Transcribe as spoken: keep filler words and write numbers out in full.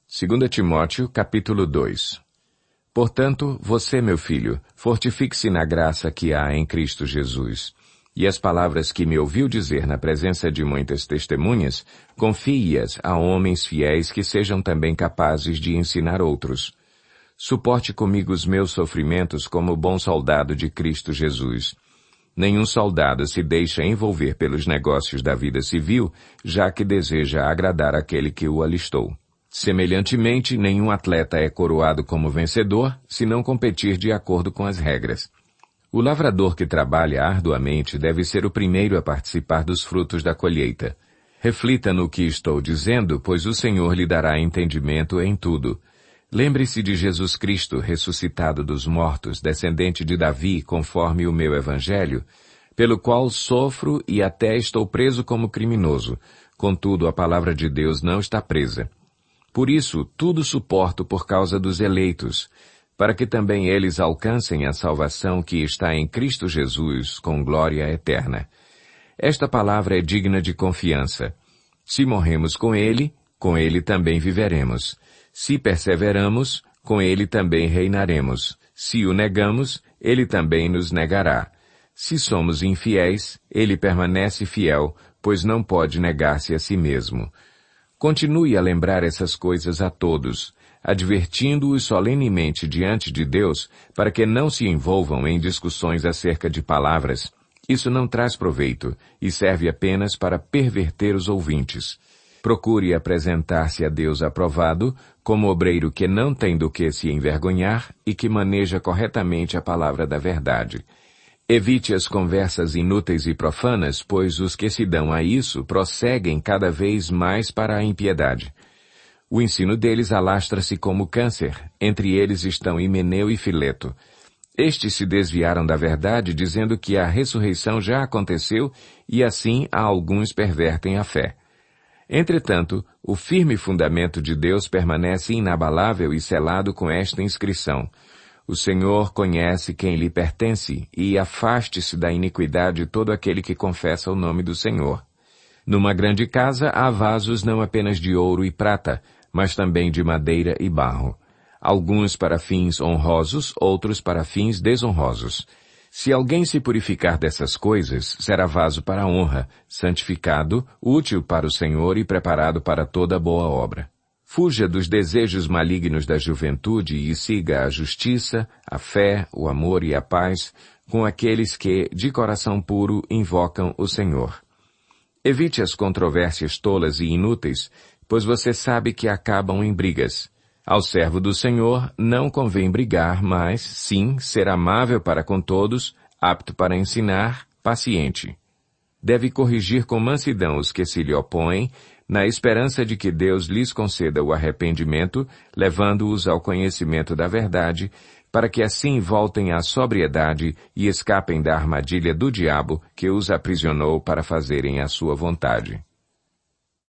Segunda Timóteo, capítulo dois. Portanto, você, meu filho, fortifique-se na graça que há em Cristo Jesus. E as palavras que me ouviu dizer na presença de muitas testemunhas, confie-as a homens fiéis que sejam também capazes de ensinar outros. Suporte comigo os meus sofrimentos como bom soldado de Cristo Jesus. Nenhum soldado se deixa envolver pelos negócios da vida civil, já que deseja agradar aquele que o alistou. Semelhantemente, nenhum atleta é coroado como vencedor, se não competir de acordo com as regras. O lavrador que trabalha arduamente deve ser o primeiro a participar dos frutos da colheita. Reflita no que estou dizendo, pois o Senhor lhe dará entendimento em tudo. Lembre-se de Jesus Cristo, ressuscitado dos mortos, descendente de Davi, conforme o meu evangelho, pelo qual sofro e até estou preso como criminoso. Contudo, a palavra de Deus não está presa. Por isso, tudo suporto por causa dos eleitos, para que também eles alcancem a salvação que está em Cristo Jesus, com glória eterna. Esta palavra é digna de confiança. Se morremos com Ele, com Ele também viveremos. Se perseveramos, com Ele também reinaremos. Se o negamos, Ele também nos negará. Se somos infiéis, Ele permanece fiel, pois não pode negar-se a si mesmo. Continue a lembrar essas coisas a todos, advertindo-os solenemente diante de Deus para que não se envolvam em discussões acerca de palavras. Isso não traz proveito e serve apenas para perverter os ouvintes. Procure apresentar-se a Deus aprovado, como obreiro que não tem do que se envergonhar e que maneja corretamente a palavra da verdade. Evite as conversas inúteis e profanas, pois os que se dão a isso prosseguem cada vez mais para a impiedade. O ensino deles alastra-se como câncer, entre eles estão Himeneu e Fileto. Estes se desviaram da verdade, dizendo que a ressurreição já aconteceu, e assim a alguns pervertem a fé. Entretanto, o firme fundamento de Deus permanece inabalável e selado com esta inscrição: o Senhor conhece quem lhe pertence, e afaste-se da iniquidade todo aquele que confessa o nome do Senhor. Numa grande casa há vasos não apenas de ouro e prata, mas também de madeira e barro. Alguns para fins honrosos, outros para fins desonrosos. Se alguém se purificar dessas coisas, será vaso para a honra, santificado, útil para o Senhor e preparado para toda boa obra. Fuja dos desejos malignos da juventude e siga a justiça, a fé, o amor e a paz com aqueles que, de coração puro, invocam o Senhor. Evite as controvérsias tolas e inúteis, pois você sabe que acabam em brigas. Ao servo do Senhor não convém brigar, mas, sim, ser amável para com todos, apto para ensinar, paciente. Deve corrigir com mansidão os que se lhe opõem, na esperança de que Deus lhes conceda o arrependimento, levando-os ao conhecimento da verdade, para que assim voltem à sobriedade e escapem da armadilha do diabo que os aprisionou para fazerem a sua vontade.